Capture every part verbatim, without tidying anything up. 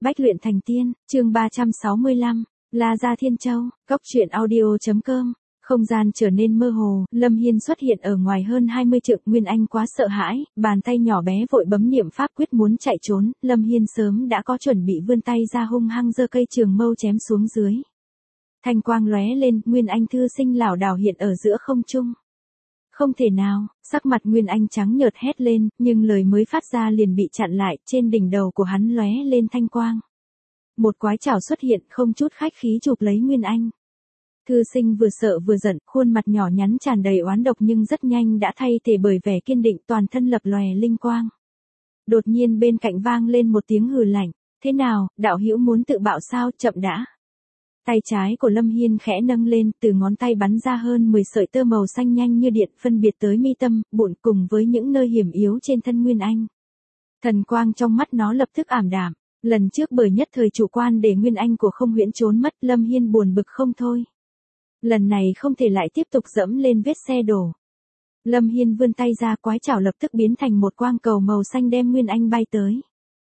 Bách luyện thành tiên, chương ba trăm sáu mươi lăm, La Gia Thiên Châu, Cốc truyện audio.com. Không gian trở nên mơ hồ, Lâm Hiên xuất hiện ở ngoài hơn hai mươi trượng. Nguyên Anh quá sợ hãi, bàn tay nhỏ bé vội bấm niệm pháp quyết muốn chạy trốn, Lâm Hiên sớm đã có chuẩn bị vươn tay ra hung hăng giơ cây trường mâu chém xuống dưới. Thanh quang lóe lên, Nguyên Anh thư sinh lảo đảo hiện ở giữa không trung. Không thể nào, sắc mặt Nguyên Anh trắng nhợt hét lên, nhưng lời mới phát ra liền bị chặn lại, trên đỉnh đầu của hắn lóe lên thanh quang. Một quái trảo xuất hiện, không chút khách khí chụp lấy Nguyên Anh. Thư sinh vừa sợ vừa giận, khuôn mặt nhỏ nhắn tràn đầy oán độc nhưng rất nhanh đã thay thế bởi vẻ kiên định, toàn thân lập lòe linh quang. Đột nhiên bên cạnh vang lên một tiếng hừ lạnh, thế nào, đạo hữu muốn tự bạo sao, chậm đã. Tay trái của Lâm Hiên khẽ nâng lên, từ ngón tay bắn ra hơn mười sợi tơ màu xanh nhanh như điện, phân biệt tới mi tâm, bụng cùng với những nơi hiểm yếu trên thân Nguyên Anh. Thần quang trong mắt nó lập tức ảm đạm, lần trước bởi nhất thời chủ quan để Nguyên Anh của Không Huyễn trốn mất, Lâm Hiên buồn bực không thôi. Lần này không thể lại tiếp tục dẫm lên vết xe đổ. Lâm Hiên vươn tay ra, quái chảo lập tức biến thành một quang cầu màu xanh đem Nguyên Anh bay tới.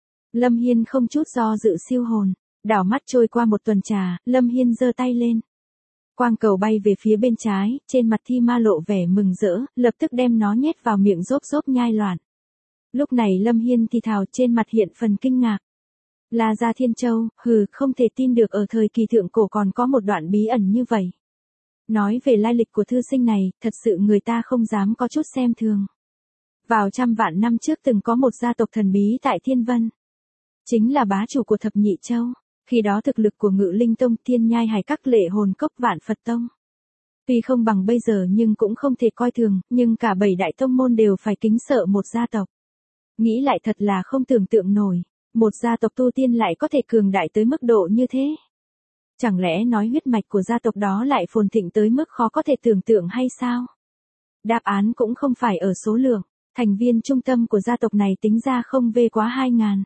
Lâm Hiên không chút do dự siêu hồn. Đảo mắt trôi qua một tuần trà, Lâm Hiên giơ tay lên. Quang cầu bay về phía bên trái, trên mặt Thi Ma lộ vẻ mừng rỡ, lập tức đem nó nhét vào miệng rốp rốp nhai loạn. Lúc này Lâm Hiên thì thào, trên mặt hiện phần kinh ngạc. La Gia Thiên Châu, hừ, không thể tin được ở thời kỳ thượng cổ còn có một đoạn bí ẩn như vậy. Nói về lai lịch của thư sinh này, thật sự người ta không dám có chút xem thường. Vào trăm vạn năm trước từng có một gia tộc thần bí tại Thiên Vân. Chính là bá chủ của Thập Nhị Châu. Khi đó thực lực của Ngự Linh Tông, Thiên Nhai Hải Các, Lệ Hồn Cốc, Vạn Phật Tông. Tuy không bằng bây giờ nhưng cũng không thể coi thường, nhưng cả bảy đại tông môn đều phải kính sợ một gia tộc. Nghĩ lại thật là không tưởng tượng nổi, một gia tộc tu tiên lại có thể cường đại tới mức độ như thế. Chẳng lẽ nói huyết mạch của gia tộc đó lại phồn thịnh tới mức khó có thể tưởng tượng hay sao? Đáp án cũng không phải ở số lượng, thành viên trung tâm của gia tộc này tính ra không vê quá hai ngàn.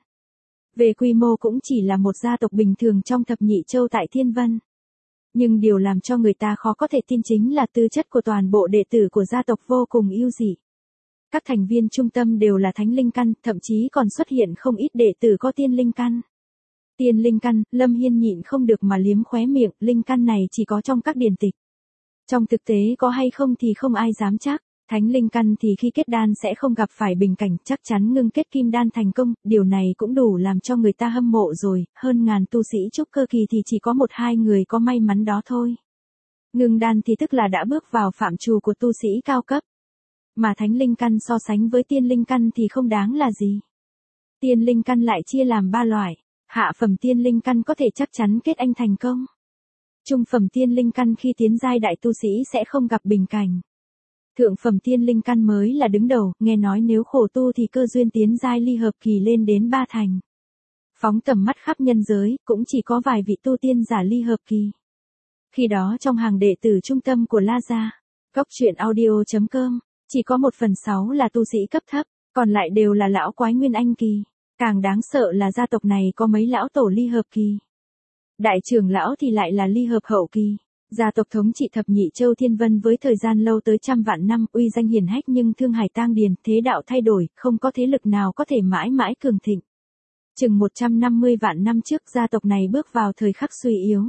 Về quy mô cũng chỉ là một gia tộc bình thường trong Thập Nhị Châu tại Thiên Vân. Nhưng điều làm cho người ta khó có thể tin chính là tư chất của toàn bộ đệ tử của gia tộc vô cùng ưu dị. Các thành viên trung tâm đều là thánh linh căn, thậm chí còn xuất hiện không ít đệ tử có tiên linh căn. Tiên linh căn, Lâm Hiên nhịn không được mà liếm khóe miệng, linh căn này chỉ có trong các điển tịch. Trong thực tế có hay không thì không ai dám chắc. Thánh linh căn thì khi kết đan sẽ không gặp phải bình cảnh, chắc chắn ngưng kết kim đan thành công, điều này cũng đủ làm cho người ta hâm mộ rồi, hơn ngàn tu sĩ trúc cơ kỳ thì chỉ có một hai người có may mắn đó thôi. Ngưng đan thì tức là đã bước vào phạm trù của tu sĩ cao cấp. Mà thánh linh căn so sánh với tiên linh căn thì không đáng là gì. Tiên linh căn lại chia làm ba loại, hạ phẩm tiên linh căn có thể chắc chắn kết anh thành công. Trung phẩm tiên linh căn khi tiến giai đại tu sĩ sẽ không gặp bình cảnh. Thượng phẩm tiên linh căn mới là đứng đầu, nghe nói nếu khổ tu thì cơ duyên tiến giai ly hợp kỳ lên đến ba thành. Phóng tầm mắt khắp nhân giới, cũng chỉ có vài vị tu tiên giả ly hợp kỳ. Khi đó trong hàng đệ tử trung tâm của La Gia, Cốc truyện audio.com, chỉ có một phần sáu là tu sĩ cấp thấp, còn lại đều là lão quái Nguyên Anh kỳ. Càng đáng sợ là gia tộc này có mấy lão tổ ly hợp kỳ. Đại trưởng lão thì lại là ly hợp hậu kỳ. Gia tộc thống trị Thập Nhị Châu Thiên Vân với thời gian lâu tới trăm vạn năm, uy danh hiển hách nhưng thương hải tang điền, thế đạo thay đổi, không có thế lực nào có thể mãi mãi cường thịnh. Chừng một trăm năm mươi vạn năm trước gia tộc này bước vào thời khắc suy yếu.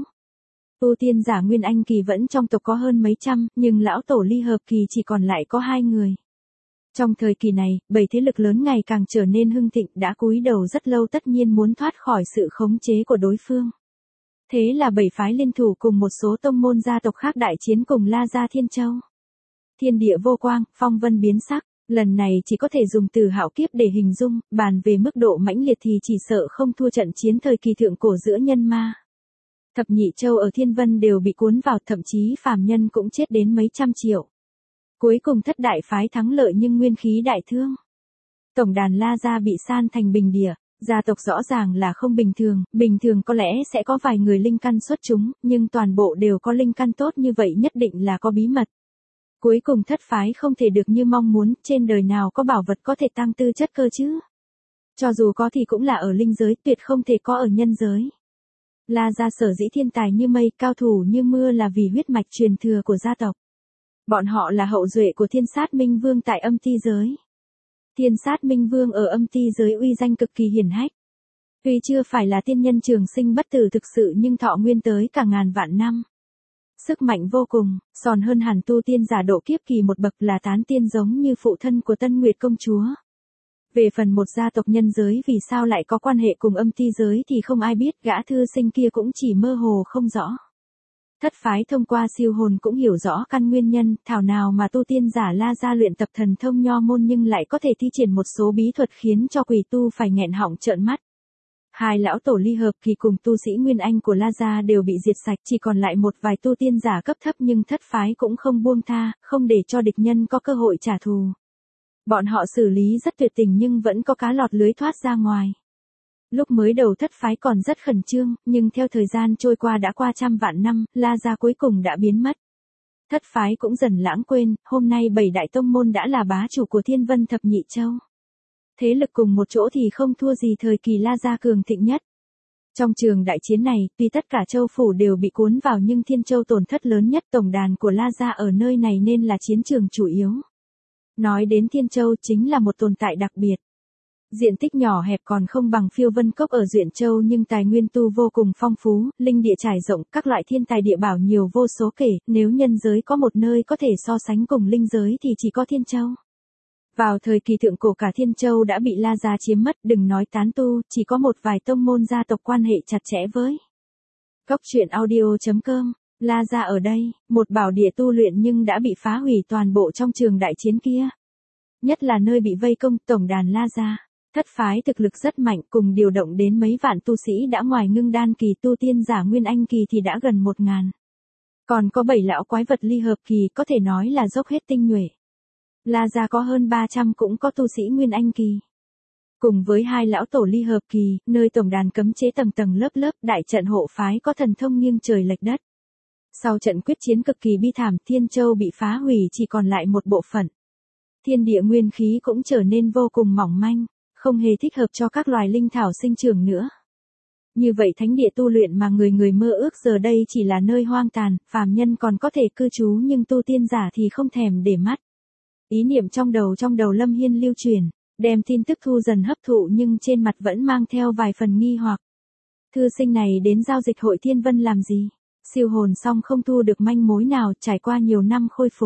Tu tiên giả Nguyên Anh kỳ vẫn trong tộc có hơn mấy trăm, nhưng lão tổ ly hợp kỳ chỉ còn lại có hai người. Trong thời kỳ này, bảy thế lực lớn ngày càng trở nên hưng thịnh, đã cúi đầu rất lâu tất nhiên muốn thoát khỏi sự khống chế của đối phương. Thế là bảy phái liên thủ cùng một số tông môn gia tộc khác đại chiến cùng La Gia Thiên Châu. Thiên địa vô quang, phong vân biến sắc, lần này chỉ có thể dùng từ hạo kiếp để hình dung, bàn về mức độ mãnh liệt thì chỉ sợ không thua trận chiến thời kỳ thượng cổ giữa nhân ma. Thập Nhị Châu ở Thiên Vân đều bị cuốn vào, thậm chí phàm nhân cũng chết đến mấy trăm triệu. Cuối cùng thất đại phái thắng lợi nhưng nguyên khí đại thương. Tổng đàn La Gia bị san thành bình địa. Gia tộc rõ ràng là không bình thường, bình thường có lẽ sẽ có vài người linh căn xuất chúng, nhưng toàn bộ đều có linh căn tốt như vậy nhất định là có bí mật. Cuối cùng thất phái không thể được như mong muốn, trên đời nào có bảo vật có thể tăng tư chất cơ chứ. Cho dù có thì cũng là ở linh giới, tuyệt không thể có ở nhân giới. La Gia sở dĩ thiên tài như mây, cao thủ như mưa là vì huyết mạch truyền thừa của gia tộc. Bọn họ là hậu duệ của Thiên Sát Minh Vương tại âm ti giới. Thiên Sát Minh Vương ở âm ti giới uy danh cực kỳ hiển hách. Tuy chưa phải là tiên nhân trường sinh bất tử thực sự nhưng thọ nguyên tới cả ngàn vạn năm. Sức mạnh vô cùng, còn hơn hẳn tu tiên giả độ kiếp kỳ một bậc là tán tiên giống như phụ thân của Tân Nguyệt công chúa. Về phần một gia tộc nhân giới vì sao lại có quan hệ cùng âm ti giới thì không ai biết, gã thư sinh kia cũng chỉ mơ hồ không rõ. Thất phái thông qua siêu hồn cũng hiểu rõ căn nguyên nhân, thảo nào mà tu tiên giả La Gia luyện tập thần thông nho môn nhưng lại có thể thi triển một số bí thuật khiến cho quỷ tu phải nghẹn họng trợn mắt. Hai lão tổ ly hợp kỳ cùng tu sĩ Nguyên Anh của La Gia đều bị diệt sạch, chỉ còn lại một vài tu tiên giả cấp thấp nhưng thất phái cũng không buông tha, không để cho địch nhân có cơ hội trả thù. Bọn họ xử lý rất tuyệt tình nhưng vẫn có cá lọt lưới thoát ra ngoài. Lúc mới đầu thất phái còn rất khẩn trương, nhưng theo thời gian trôi qua đã qua trăm vạn năm, La Gia cuối cùng đã biến mất. Thất phái cũng dần lãng quên, hôm nay bảy đại tông môn đã là bá chủ của Thiên Vân Thập Nhị Châu. Thế lực cùng một chỗ thì không thua gì thời kỳ La Gia cường thịnh nhất. Trong trường đại chiến này, tuy tất cả châu phủ đều bị cuốn vào nhưng Thiên Châu tổn thất lớn nhất, tổng đàn của La Gia ở nơi này nên là chiến trường chủ yếu. Nói đến Thiên Châu chính là một tồn tại đặc biệt. Diện tích nhỏ hẹp còn không bằng Phiêu Vân Cốc ở Duyện Châu nhưng tài nguyên tu vô cùng phong phú, linh địa trải rộng, các loại thiên tài địa bảo nhiều vô số kể, nếu nhân giới có một nơi có thể so sánh cùng linh giới thì chỉ có Thiên Châu. Vào thời kỳ thượng cổ cả Thiên Châu đã bị La Gia chiếm mất, đừng nói tán tu, chỉ có một vài tông môn gia tộc quan hệ chặt chẽ với. Cốc truyện audio chấm com, La Gia ở đây, một bảo địa tu luyện nhưng đã bị phá hủy toàn bộ trong trường đại chiến kia. Nhất là nơi bị vây công, tổng đàn La Gia. Thất phái thực lực rất mạnh, cùng điều động đến mấy vạn tu sĩ đã ngoài ngưng đan kỳ, tu tiên giả Nguyên Anh kỳ thì đã gần một ngàn. Còn có bảy lão quái vật ly hợp kỳ, có thể nói là dốc hết tinh nhuệ. La Gia có hơn ba trăm cũng có tu sĩ Nguyên Anh kỳ. Cùng với hai lão tổ ly hợp kỳ, nơi tổng đàn cấm chế tầng tầng lớp lớp, đại trận hộ phái có thần thông nghiêng trời lệch đất. Sau trận quyết chiến cực kỳ bi thảm, Thiên Châu bị phá hủy chỉ còn lại một bộ phận. Thiên địa nguyên khí cũng trở nên vô cùng mỏng manh, không hề thích hợp cho các loài linh thảo sinh trưởng nữa. Như vậy thánh địa tu luyện mà người người mơ ước giờ đây chỉ là nơi hoang tàn, phàm nhân còn có thể cư trú nhưng tu tiên giả thì không thèm để mắt. Ý niệm trong đầu trong đầu Lâm Hiên lưu truyền, đem tin tức thu dần hấp thụ nhưng trên mặt vẫn mang theo vài phần nghi hoặc. Thư sinh này đến giao dịch hội Thiên Vân làm gì? Siêu hồn xong không thu được manh mối nào, trải qua nhiều năm khôi phục.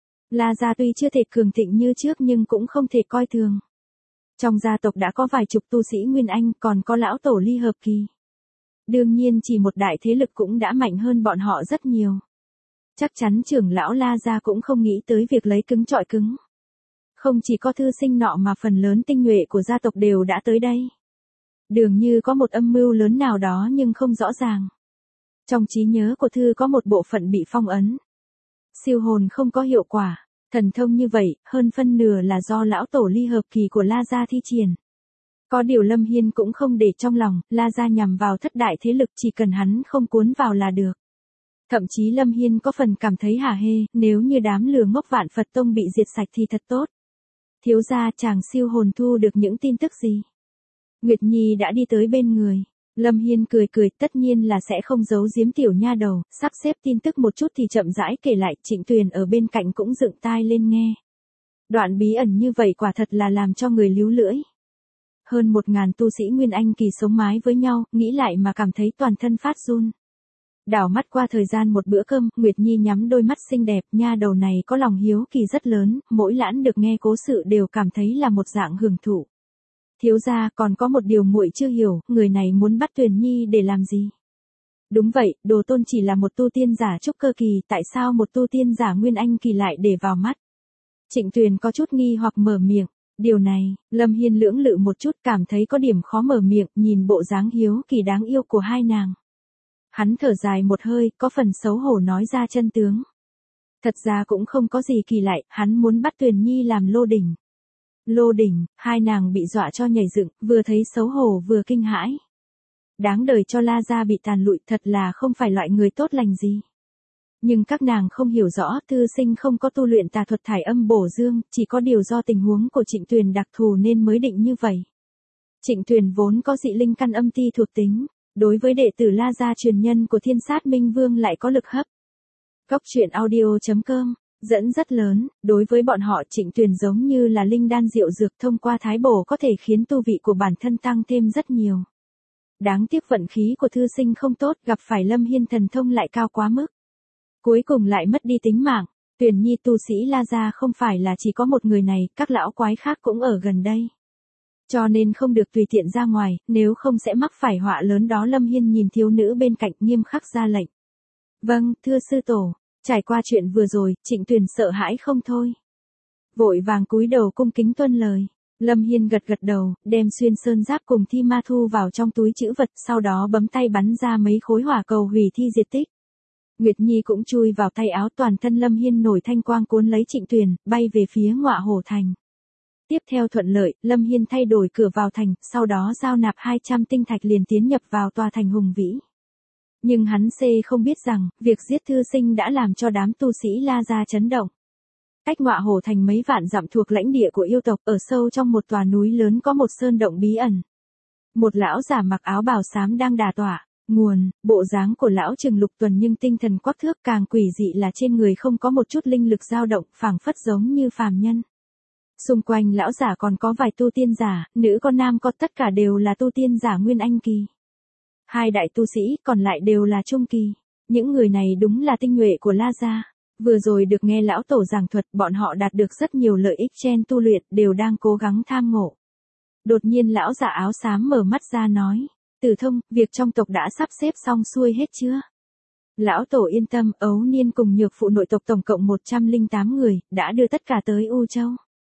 La Gia tuy chưa thể cường thịnh như trước nhưng cũng không thể coi thường. Trong gia tộc đã có vài chục tu sĩ Nguyên Anh, còn có lão tổ ly hợp kỳ. Đương nhiên chỉ một đại thế lực cũng đã mạnh hơn bọn họ rất nhiều. Chắc chắn trưởng lão La Gia cũng không nghĩ tới việc lấy cứng trọi cứng. Không chỉ có thư sinh nọ mà phần lớn tinh nhuệ của gia tộc đều đã tới đây. Dường như có một âm mưu lớn nào đó nhưng không rõ ràng. Trong trí nhớ của thư có một bộ phận bị phong ấn. Siêu hồn không có hiệu quả. Thần thông như vậy, hơn phân nửa là do lão tổ ly hợp kỳ của La Gia thi triển. Có điều Lâm Hiên cũng không để trong lòng, La Gia nhằm vào thất đại thế lực chỉ cần hắn không cuốn vào là được. Thậm chí Lâm Hiên có phần cảm thấy hả hê, nếu như đám lừa ngốc Vạn Phật Tông bị diệt sạch thì thật tốt. Thiếu gia chàng siêu hồn thu được những tin tức gì? Nguyệt Nhi đã đi tới bên người. Lâm Hiên cười cười, tất nhiên là sẽ không giấu giếm tiểu nha đầu, sắp xếp tin tức một chút thì chậm rãi kể lại. Trịnh Tuyền ở bên cạnh cũng dựng tai lên nghe. Đoạn bí ẩn như vậy quả thật là làm cho người líu lưỡi. Hơn một ngàn tu sĩ Nguyên Anh kỳ sống mái với nhau, nghĩ lại mà cảm thấy toàn thân phát run. Đảo mắt qua thời gian một bữa cơm, Nguyệt Nhi nhắm đôi mắt xinh đẹp, nha đầu này có lòng hiếu kỳ rất lớn, mỗi lãn được nghe cố sự đều cảm thấy là một dạng hưởng thụ. Thiếu gia, còn có một điều muội chưa hiểu, người này muốn bắt Tuyền Nhi để làm gì? Đúng vậy, Đồ Tôn chỉ là một tu tiên giả trúc cơ kỳ, tại sao một tu tiên giả Nguyên Anh kỳ lại để vào mắt? Trịnh Tuyền có chút nghi hoặc mở miệng. Điều này, Lâm Hiên lưỡng lự một chút, cảm thấy có điểm khó mở miệng, nhìn bộ dáng hiếu kỳ đáng yêu của hai nàng. Hắn thở dài một hơi, có phần xấu hổ nói ra chân tướng. Thật ra cũng không có gì kỳ lạ, hắn muốn bắt Tuyền Nhi làm lô đỉnh. Lô đỉnh, hai nàng bị dọa cho nhảy dựng, vừa thấy xấu hổ vừa kinh hãi. Đáng đời cho La Gia bị tàn lụi, thật là không phải loại người tốt lành gì. Nhưng các nàng không hiểu rõ, thư sinh không có tu luyện tà thuật thải âm bổ dương, chỉ có điều do tình huống của Trịnh Tuyền đặc thù nên mới định như vậy. Trịnh Tuyền vốn có dị linh căn âm ti thuộc tính, đối với đệ tử La Gia truyền nhân của Thiên Sát Minh Vương lại có lực hấp. Cốc truyện audio chấm com, dẫn rất lớn, đối với bọn họ Trịnh Tuyền giống như là linh đan diệu dược, thông qua thái bổ có thể khiến tu vị của bản thân tăng thêm rất nhiều. Đáng tiếc vận khí của thư sinh không tốt, gặp phải Lâm Hiên thần thông lại cao quá mức. Cuối cùng lại mất đi tính mạng. Tuyền Nhi tu sĩ La Gia không phải là chỉ có một người này, các lão quái khác cũng ở gần đây. Cho nên không được tùy tiện ra ngoài, nếu không sẽ mắc phải họa lớn đó. Lâm Hiên nhìn thiếu nữ bên cạnh nghiêm khắc ra lệnh. Vâng, thưa sư tổ. Trải qua chuyện vừa rồi, Trịnh Tuyền sợ hãi không thôi. Vội vàng cúi đầu cung kính tuân lời. Lâm Hiên gật gật đầu, đem xuyên sơn giáp cùng thi ma thu vào trong túi trữ vật, sau đó bấm tay bắn ra mấy khối hỏa cầu hủy thi diệt tích. Nguyệt Nhi cũng chui vào tay áo, toàn thân Lâm Hiên nổi thanh quang cuốn lấy Trịnh Tuyền, bay về phía Ngọa Hổ Thành. Tiếp theo thuận lợi, Lâm Hiên thay đổi cửa vào thành, sau đó giao nạp hai trăm tinh thạch liền tiến nhập vào tòa thành hùng vĩ. Nhưng hắn C không biết rằng, việc giết thư sinh đã làm cho đám tu sĩ La Gia chấn động. Cách Ngọa Hổ Thành mấy vạn dặm thuộc lãnh địa của yêu tộc, ở sâu trong một tòa núi lớn có một sơn động bí ẩn. Một lão giả mặc áo bào xám đang đà tọa. Nguồn, bộ dáng của lão chừng lục tuần nhưng tinh thần quắc thước, càng quỷ dị là trên người không có một chút linh lực dao động, phảng phất giống như phàm nhân. Xung quanh lão giả còn có vài tu tiên giả, nữ con nam con, tất cả đều là tu tiên giả nguyên anh kỳ. Hai đại tu sĩ còn lại đều là trung kỳ. Những người này đúng là tinh nhuệ của La Gia. Vừa rồi được nghe lão tổ giảng thuật, bọn họ đạt được rất nhiều lợi ích trên tu luyện, đều đang cố gắng tham ngộ. Đột nhiên lão giả áo xám mở mắt ra nói. Tử Thông, việc trong tộc đã sắp xếp xong xuôi hết chưa? Lão tổ yên tâm, ấu niên cùng nhược phụ nội tộc tổng cộng một trăm lẻ tám người, đã đưa tất cả tới U Châu.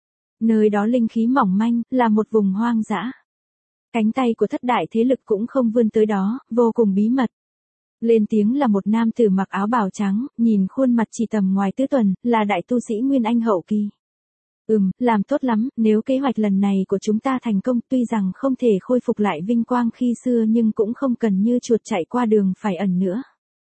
Nơi đó linh khí mỏng manh, là một vùng hoang dã. Cánh tay của thất đại thế lực cũng không vươn tới đó, vô cùng bí mật. Lên tiếng là một nam tử mặc áo bào trắng, nhìn khuôn mặt chỉ tầm ngoài tứ tuần, là đại tu sĩ Nguyên Anh hậu kỳ. Ừm, làm tốt lắm, nếu kế hoạch lần này của chúng ta thành công, tuy rằng không thể khôi phục lại vinh quang khi xưa nhưng cũng không cần như chuột chạy qua đường phải ẩn nữa.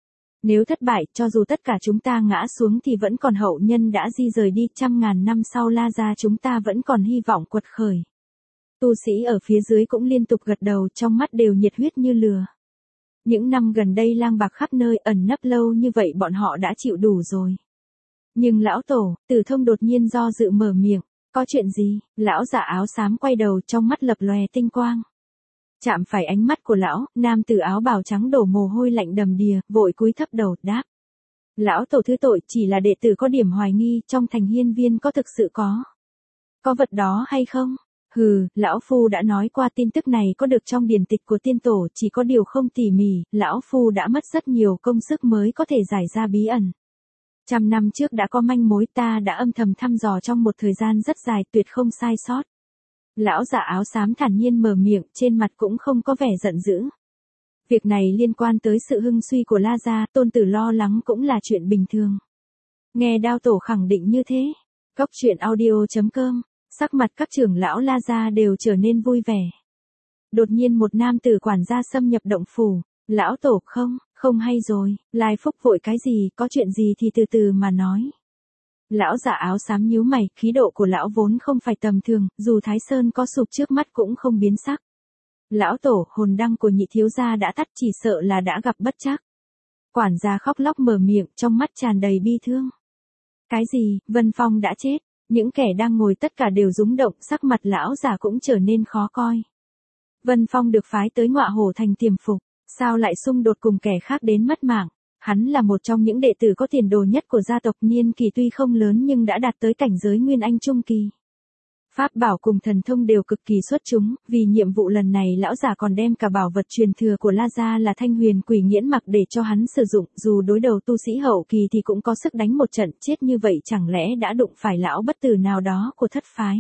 Nếu thất bại, cho dù tất cả chúng ta ngã xuống thì vẫn còn hậu nhân đã di rời đi, trăm ngàn năm sau La Gia chúng ta vẫn còn hy vọng quật khởi. Tu sĩ ở phía dưới cũng liên tục gật đầu, trong mắt đều nhiệt huyết như lửa. Những năm gần đây lang bạc khắp nơi, ẩn nấp lâu như vậy bọn họ đã chịu đủ rồi. Nhưng lão tổ, Tử Thông đột nhiên do dự mở miệng. Có chuyện gì? Lão giả áo xám quay đầu, trong mắt lập lòe tinh quang. Chạm phải ánh mắt của lão, nam tử áo bào trắng đổ mồ hôi lạnh đầm đìa, vội cúi thấp đầu, đáp. Lão tổ thứ tội, chỉ là đệ tử có điểm hoài nghi, trong thành hiên viên có thực sự có. Có vật đó hay không? Hừ, lão phu đã nói qua, tin tức này có được trong điển tịch của tiên tổ, chỉ có điều không tỉ mỉ, lão phu đã mất rất nhiều công sức mới có thể giải ra bí ẩn. Trăm năm trước đã có manh mối, ta đã âm thầm thăm dò trong một thời gian rất dài, tuyệt không sai sót. Lão giả áo xám thản nhiên mở miệng, trên mặt cũng không có vẻ giận dữ. Việc này liên quan tới sự hưng suy của La Gia, tôn tử lo lắng cũng là chuyện bình thường. Nghe Đao tổ khẳng định như thế. Cốc truyện audio chấm com, sắc mặt các trưởng lão La Gia đều trở nên vui vẻ. Đột nhiên một nam tử quản gia xâm nhập động phủ. Lão tổ không, không hay rồi, Lai Phúc vội cái gì, có chuyện gì thì từ từ mà nói. Lão giả áo xám nhíu mày, khí độ của lão vốn không phải tầm thường, dù Thái Sơn có sụp trước mắt cũng không biến sắc. Lão tổ, hồn đăng của nhị thiếu gia đã tắt, chỉ sợ là đã gặp bất trắc. Quản gia khóc lóc mở miệng, trong mắt tràn đầy bi thương. Cái gì, Vân Phong đã chết, những kẻ đang ngồi tất cả đều rúng động, sắc mặt lão giả cũng trở nên khó coi. Vân Phong được phái tới Ngọa Hổ Thành tiềm phục, sao lại xung đột cùng kẻ khác đến mất mạng? Hắn là một trong những đệ tử có tiền đồ nhất của gia tộc, niên kỳ tuy không lớn nhưng đã đạt tới cảnh giới Nguyên Anh trung kỳ. Pháp bảo cùng thần thông đều cực kỳ xuất chúng, vì nhiệm vụ lần này lão giả còn đem cả bảo vật truyền thừa của La Gia là Thanh Huyền Quỷ Nghiễn mặc để cho hắn sử dụng, dù đối đầu tu sĩ hậu kỳ thì cũng có sức đánh một trận, chết như vậy chẳng lẽ đã đụng phải lão bất tử nào đó của thất phái.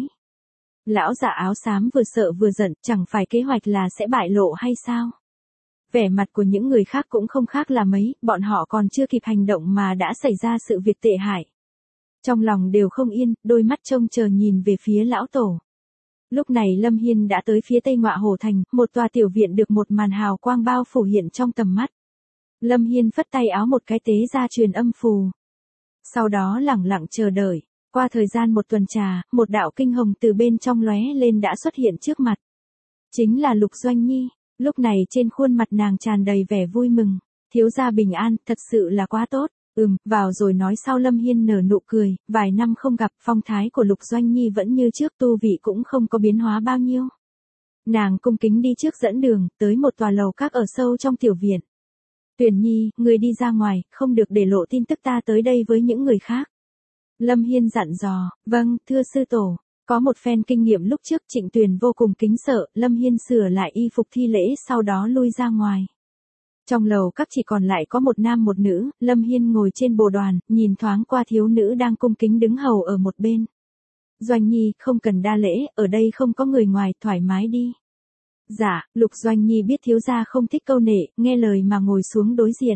Lão giả áo xám vừa sợ vừa giận, chẳng phải kế hoạch là sẽ bại lộ hay sao? Vẻ mặt của những người khác cũng không khác là mấy, bọn họ còn chưa kịp hành động mà đã xảy ra sự việc tệ hại. Trong lòng đều không yên, đôi mắt trông chờ nhìn về phía lão tổ. Lúc này Lâm Hiên đã tới phía tây Ngọa Hổ Thành, một tòa tiểu viện được một màn hào quang bao phủ hiện trong tầm mắt. Lâm Hiên phất tay áo một cái tế ra truyền âm phù. Sau đó lẳng lặng chờ đợi, qua thời gian một tuần trà, một đạo kinh hồng từ bên trong lóe lên đã xuất hiện trước mặt. Chính là Lục Doanh Nhi. Lúc này trên khuôn mặt nàng tràn đầy vẻ vui mừng. Thiếu gia bình an, thật sự là quá tốt. Ừm, vào rồi nói sau. Lâm Hiên nở nụ cười, vài năm không gặp, phong thái của Lục Doanh Nhi vẫn như trước, tu vị cũng không có biến hóa bao nhiêu. Nàng cung kính đi trước dẫn đường, tới một tòa lầu các ở sâu trong tiểu viện. Tuyền Nhi, người đi ra ngoài, không được để lộ tin tức ta tới đây với những người khác. Lâm Hiên dặn dò, vâng, thưa sư tổ. Có một phen kinh nghiệm lúc trước Trịnh Tuyền vô cùng kính sợ, Lâm Hiên sửa lại y phục thi lễ sau đó lui ra ngoài. Trong lầu các chỉ còn lại có một nam một nữ, Lâm Hiên ngồi trên bồ đoàn, nhìn thoáng qua thiếu nữ đang cung kính đứng hầu ở một bên. Doanh Nhi, không cần đa lễ, ở đây không có người ngoài, thoải mái đi. Dạ, Lục Doanh Nhi biết thiếu gia không thích câu nệ, nghe lời mà ngồi xuống đối diện.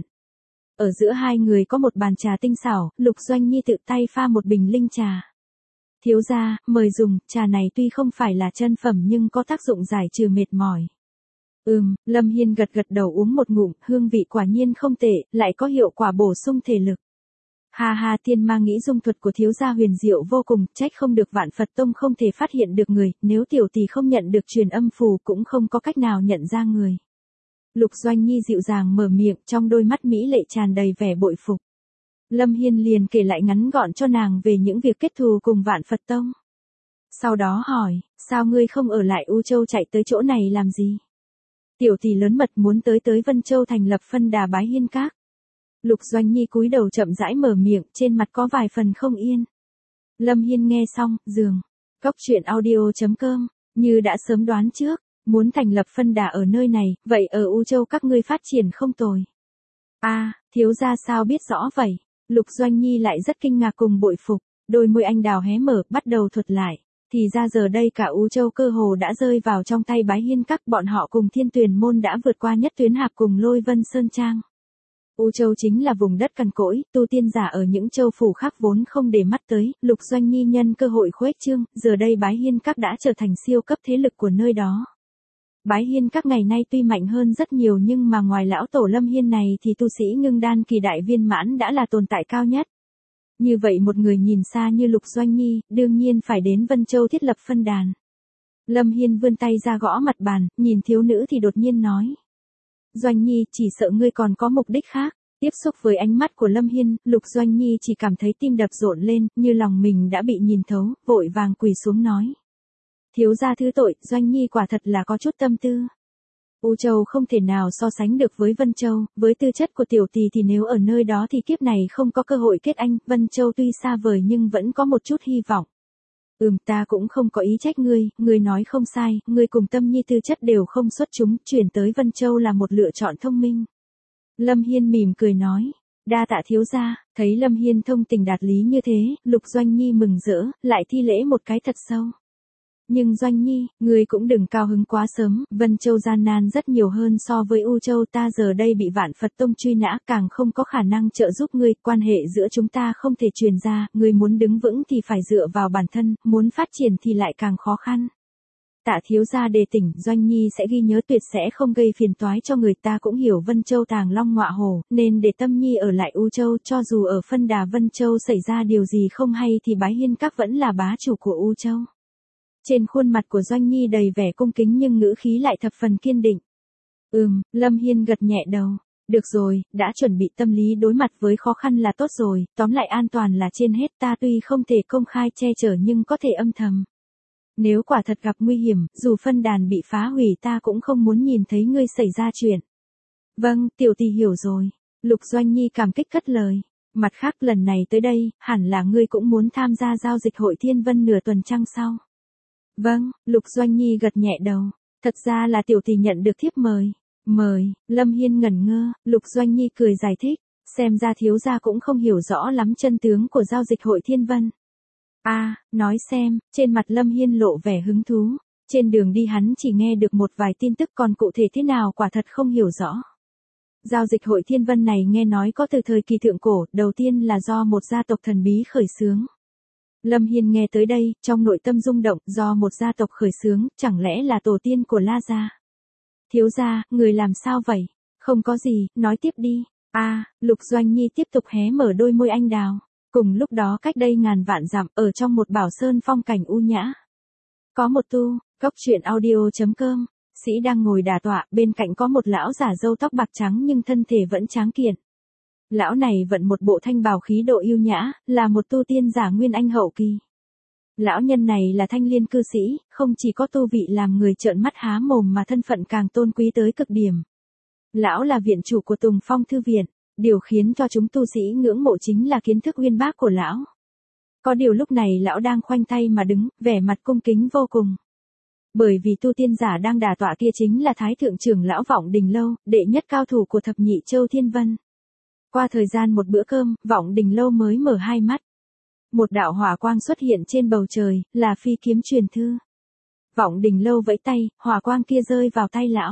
Ở giữa hai người có một bàn trà tinh xảo, Lục Doanh Nhi tự tay pha một bình linh trà. Thiếu gia, mời dùng, trà này tuy không phải là chân phẩm nhưng có tác dụng giải trừ mệt mỏi. Ừm, Lâm Hiên gật gật đầu uống một ngụm, hương vị quả nhiên không tệ, lại có hiệu quả bổ sung thể lực. Ha ha, tiên ma nghĩ dung thuật của thiếu gia huyền diệu vô cùng, trách không được Vạn Phật Tông không thể phát hiện được người, nếu tiểu tỷ không nhận được truyền âm phù cũng không có cách nào nhận ra người. Lục Doanh Nhi dịu dàng mở miệng, trong đôi mắt mỹ lệ tràn đầy vẻ bội phục. Lâm Hiên liền kể lại ngắn gọn cho nàng về những việc kết thù cùng Vạn Phật Tông. Sau đó hỏi, sao ngươi không ở lại U Châu chạy tới chỗ này làm gì? Tiểu tỷ lớn mật muốn tới tới Vân Châu thành lập phân đà bái hiên các. Lục Doanh Nhi cúi đầu chậm rãi mở miệng, trên mặt có vài phần không yên. Lâm Hiên nghe xong, giường. Cốc truyện audio chấm com, như đã sớm đoán trước, muốn thành lập phân đà ở nơi này, vậy ở U Châu các ngươi phát triển không tồi. A, à, thiếu gia sao biết rõ vậy? Lục Doanh Nhi lại rất kinh ngạc cùng bội phục, đôi môi anh đào hé mở, bắt đầu thuật lại. Thì ra giờ đây cả U Châu cơ hồ đã rơi vào trong tay bái hiên các, bọn họ cùng Thiên Tuyền môn đã vượt qua Nhất Tuyến Hạp cùng Lôi Vân Sơn Trang. U Châu chính là vùng đất cằn cỗi, tu tiên giả ở những châu phủ khác vốn không để mắt tới, Lục Doanh Nhi nhân cơ hội khuếch trương, giờ đây bái hiên các đã trở thành siêu cấp thế lực của nơi đó. Bái hiên các ngày nay tuy mạnh hơn rất nhiều nhưng mà ngoài lão tổ Lâm Hiên này thì tu sĩ ngưng đan kỳ đại viên mãn đã là tồn tại cao nhất. Như vậy một người nhìn xa như Lục Doanh Nhi, đương nhiên phải đến Vân Châu thiết lập phân đàn. Lâm Hiên vươn tay ra gõ mặt bàn, nhìn thiếu nữ thì đột nhiên nói. Doanh Nhi, chỉ sợ ngươi còn có mục đích khác. Tiếp xúc với ánh mắt của Lâm Hiên, Lục Doanh Nhi chỉ cảm thấy tim đập rộn lên, như lòng mình đã bị nhìn thấu, vội vàng quỳ xuống nói. Thiếu gia thứ tội, Doanh Nhi quả thật là có chút tâm tư. U Châu không thể nào so sánh được với Vân Châu, với tư chất của tiểu tỷ thì nếu ở nơi đó thì kiếp này không có cơ hội kết anh, Vân Châu tuy xa vời nhưng vẫn có một chút hy vọng. Ừm, ta cũng không có ý trách ngươi, ngươi nói không sai, ngươi cùng Tâm Nhi tư chất đều không xuất chúng, chuyển tới Vân Châu là một lựa chọn thông minh. Lâm Hiên mỉm cười nói, đa tạ thiếu gia. Thấy Lâm Hiên thông tình đạt lý như thế, Lục Doanh Nhi mừng rỡ, lại thi lễ một cái thật sâu. Nhưng Doanh Nhi, ngươi cũng đừng cao hứng quá sớm, Vân Châu gian nan rất nhiều hơn so với U Châu, ta giờ đây bị Vạn Phật Tông truy nã, càng không có khả năng trợ giúp ngươi, quan hệ giữa chúng ta không thể truyền ra, ngươi muốn đứng vững thì phải dựa vào bản thân, muốn phát triển thì lại càng khó khăn. Tạ thiếu gia đề tỉnh, Doanh Nhi sẽ ghi nhớ, tuyệt sẽ không gây phiền toái cho người, ta cũng hiểu Vân Châu tàng long ngọa hổ, nên để Tâm Nhi ở lại U Châu, cho dù ở phân đà Vân Châu xảy ra điều gì không hay thì bái hiên các vẫn là bá chủ của U Châu. Trên khuôn mặt của Doanh Nhi đầy vẻ cung kính nhưng ngữ khí lại thập phần kiên định. Ừm, Lâm Hiên gật nhẹ đầu. Được rồi, đã chuẩn bị tâm lý đối mặt với khó khăn là tốt rồi, tóm lại an toàn là trên hết, ta tuy không thể công khai che chở nhưng có thể âm thầm. Nếu quả thật gặp nguy hiểm, dù phân đàn bị phá hủy ta cũng không muốn nhìn thấy ngươi xảy ra chuyện. Vâng, tiểu tỷ hiểu rồi. Lục Doanh Nhi cảm kích cất lời. Mặt khác lần này tới đây, hẳn là ngươi cũng muốn tham gia giao dịch hội Thiên Vân nửa tuần trăng sau. Vâng, Lục Doanh Nhi gật nhẹ đầu. Thật ra là tiểu tỷ nhận được thiếp mời. Mời, Lâm Hiên ngẩn ngơ, Lục Doanh Nhi cười giải thích. Xem ra thiếu gia cũng không hiểu rõ lắm chân tướng của giao dịch hội Thiên Vân. A, à, nói xem, trên mặt Lâm Hiên lộ vẻ hứng thú. Trên đường đi hắn chỉ nghe được một vài tin tức, còn cụ thể thế nào quả thật không hiểu rõ. Giao dịch hội Thiên Vân này nghe nói có từ thời kỳ thượng cổ, đầu tiên là do một gia tộc thần bí khởi xướng. Lâm Hiên nghe tới đây, trong nội tâm rung động, do một gia tộc khởi xướng, chẳng lẽ là tổ tiên của La gia? Thiếu gia, người làm sao vậy? Không có gì, nói tiếp đi. A, à, Lục Doanh Nhi tiếp tục hé mở đôi môi anh đào. Cùng lúc đó cách đây ngàn vạn dặm, ở trong một bảo sơn phong cảnh u nhã. Có một tu, cốc truyện audio chấm com, sĩ đang ngồi đả tọa, bên cạnh có một lão giả râu tóc bạc trắng nhưng thân thể vẫn tráng kiện. Lão này vận một bộ thanh bào khí độ yêu nhã, là một tu tiên giả nguyên anh hậu kỳ. Lão nhân này là thanh liên cư sĩ, không chỉ có tu vị làm người trợn mắt há mồm mà thân phận càng tôn quý tới cực điểm. Lão là viện chủ của Tùng Phong Thư Viện, điều khiến cho chúng tu sĩ ngưỡng mộ chính là kiến thức uyên bác của lão. Có điều lúc này lão đang khoanh tay mà đứng, vẻ mặt cung kính vô cùng. Bởi vì tu tiên giả đang đả tọa kia chính là Thái Thượng trưởng lão Vọng Đình Lâu, đệ nhất cao thủ của thập nhị châu Thiên Vân. Qua thời gian một bữa cơm, Vọng Đình Lâu mới mở hai mắt. Một đạo hỏa quang xuất hiện trên bầu trời, là phi kiếm truyền thư. Vọng Đình Lâu vẫy tay, hỏa quang kia rơi vào tay lão.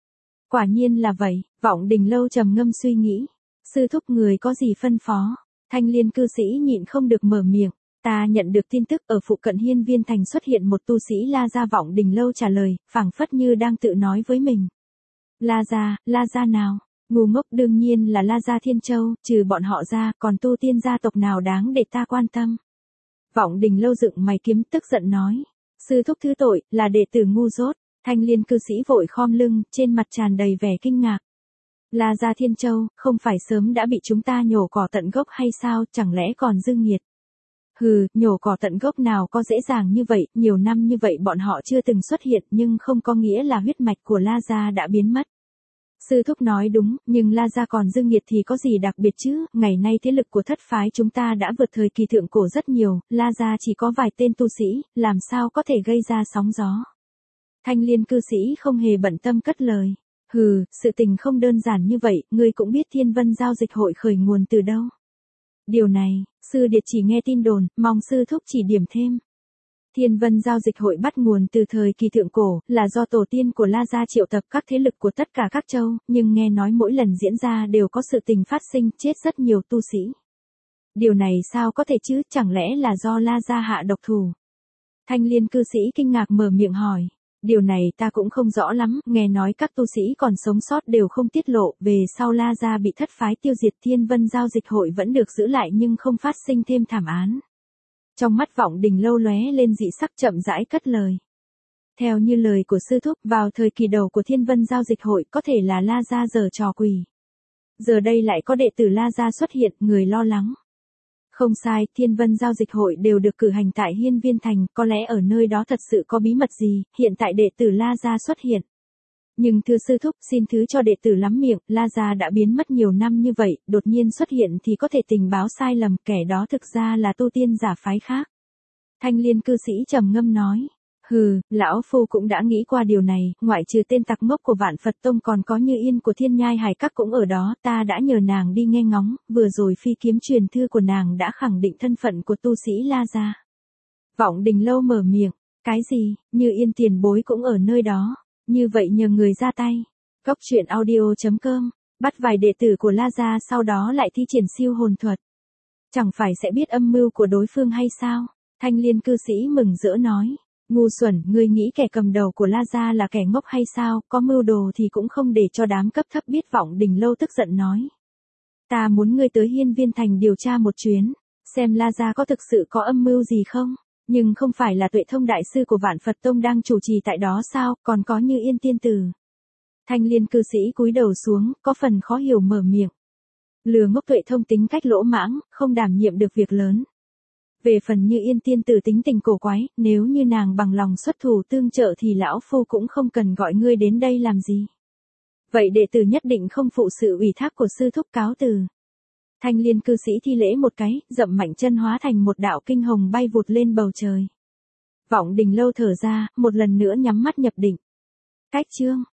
Quả nhiên là vậy, Vọng Đình Lâu trầm ngâm suy nghĩ. Sư thúc người có gì phân phó? Thanh liên cư sĩ nhịn không được mở miệng. Ta nhận được tin tức ở phụ cận Hiên Viên Thành xuất hiện một tu sĩ La Gia. Vọng Đình Lâu trả lời, phảng phất như đang tự nói với mình. La Gia, La Gia nào? Ngu ngốc, đương nhiên là La Gia Thiên Châu, trừ bọn họ ra, còn tu tiên gia tộc nào đáng để ta quan tâm? Vọng Đình Lâu dựng mày kiếm tức giận nói. Sư thúc thứ tội, là đệ tử ngu dốt. Thanh liên cư sĩ vội khom lưng, trên mặt tràn đầy vẻ kinh ngạc. La Gia Thiên Châu, không phải sớm đã bị chúng ta nhổ cỏ tận gốc hay sao, chẳng lẽ còn dư nghiệt? Hừ, nhổ cỏ tận gốc nào có dễ dàng như vậy, nhiều năm như vậy bọn họ chưa từng xuất hiện nhưng không có nghĩa là huyết mạch của La Gia đã biến mất. Sư thúc nói đúng, nhưng La Gia còn dư nghiệt thì có gì đặc biệt chứ, ngày nay thế lực của thất phái chúng ta đã vượt thời kỳ thượng cổ rất nhiều, La Gia chỉ có vài tên tu sĩ, làm sao có thể gây ra sóng gió. Thanh liên cư sĩ không hề bận tâm cất lời. Hừ, sự tình không đơn giản như vậy, ngươi cũng biết Thiên Vân giao dịch hội khởi nguồn từ đâu. Điều này, sư điệt chỉ nghe tin đồn, mong sư thúc chỉ điểm thêm. Thiên Vân giao dịch hội bắt nguồn từ thời kỳ thượng cổ, là do tổ tiên của La Gia triệu tập các thế lực của tất cả các châu, nhưng nghe nói mỗi lần diễn ra đều có sự tình phát sinh, chết rất nhiều tu sĩ. Điều này sao có thể chứ, chẳng lẽ là do La Gia hạ độc thủ? Thanh liên cư sĩ kinh ngạc mở miệng hỏi. Điều này ta cũng không rõ lắm, nghe nói các tu sĩ còn sống sót đều không tiết lộ, về sau La Gia bị thất phái tiêu diệt, Thiên Vân giao dịch hội vẫn được giữ lại nhưng không phát sinh thêm thảm án. Trong mắt Vọng Đình Lâu lóe lên dị sắc, chậm rãi cất lời. Theo như lời của sư thúc, vào thời kỳ đầu của Thiên Vân giao dịch hội có thể là La Gia giở trò quỷ. Giờ đây lại có đệ tử La Gia xuất hiện, người lo lắng. Không sai, Thiên Vân giao dịch hội đều được cử hành tại Hiên Viên Thành, có lẽ ở nơi đó thật sự có bí mật gì, hiện tại đệ tử La Gia xuất hiện. Nhưng thưa sư thúc, xin thứ cho đệ tử lắm miệng, La Gia đã biến mất nhiều năm như vậy, đột nhiên xuất hiện thì có thể tình báo sai lầm, kẻ đó thực ra là tu tiên giả phái khác. Thanh liên cư sĩ trầm ngâm nói. Hừ, lão phu cũng đã nghĩ qua điều này, ngoại trừ tên tặc ngốc của Vạn Phật Tông còn có Như Yên của Thiên Nhai Hải Các cũng ở đó, ta đã nhờ nàng đi nghe ngóng, vừa rồi phi kiếm truyền thư của nàng đã khẳng định thân phận của tu sĩ La Gia. Vọng Đình Lâu mở miệng, cái gì, Như Yên tiền bối cũng ở nơi đó, như vậy nhờ người ra tay. Góc truyện audio chấm com, bắt vài đệ tử của La Gia sau đó lại thi triển siêu hồn thuật. Chẳng phải sẽ biết âm mưu của đối phương hay sao? Thanh liên cư sĩ mừng rỡ nói. Ngu xuẩn, ngươi nghĩ kẻ cầm đầu của La Gia là kẻ ngốc hay sao, có mưu đồ thì cũng không để cho đám cấp thấp biết. Vọng Đình Lâu tức giận nói. Ta muốn ngươi tới Hiên Viên Thành điều tra một chuyến, xem La Gia có thực sự có âm mưu gì không, nhưng không phải là Tuệ Thông đại sư của Vạn Phật Tông đang chủ trì tại đó sao, còn có Như Yên tiên tử. Thanh liên cư sĩ cúi đầu xuống, có phần khó hiểu mở miệng. Lừa ngốc Tuệ Thông tính cách lỗ mãng, không đảm nhiệm được việc lớn. Về phần Như Yên tiên tử tính tình cổ quái, nếu như nàng bằng lòng xuất thủ tương trợ thì lão phu cũng không cần gọi ngươi đến đây làm gì. Vậy đệ tử nhất định không phụ sự ủy thác của sư thúc, cáo từ. Thanh liên cư sĩ thi lễ một cái, dậm mạnh chân hóa thành một đạo kinh hồng bay vụt lên bầu trời. Vọng Đình Lâu thở ra, một lần nữa nhắm mắt nhập định. Cách chương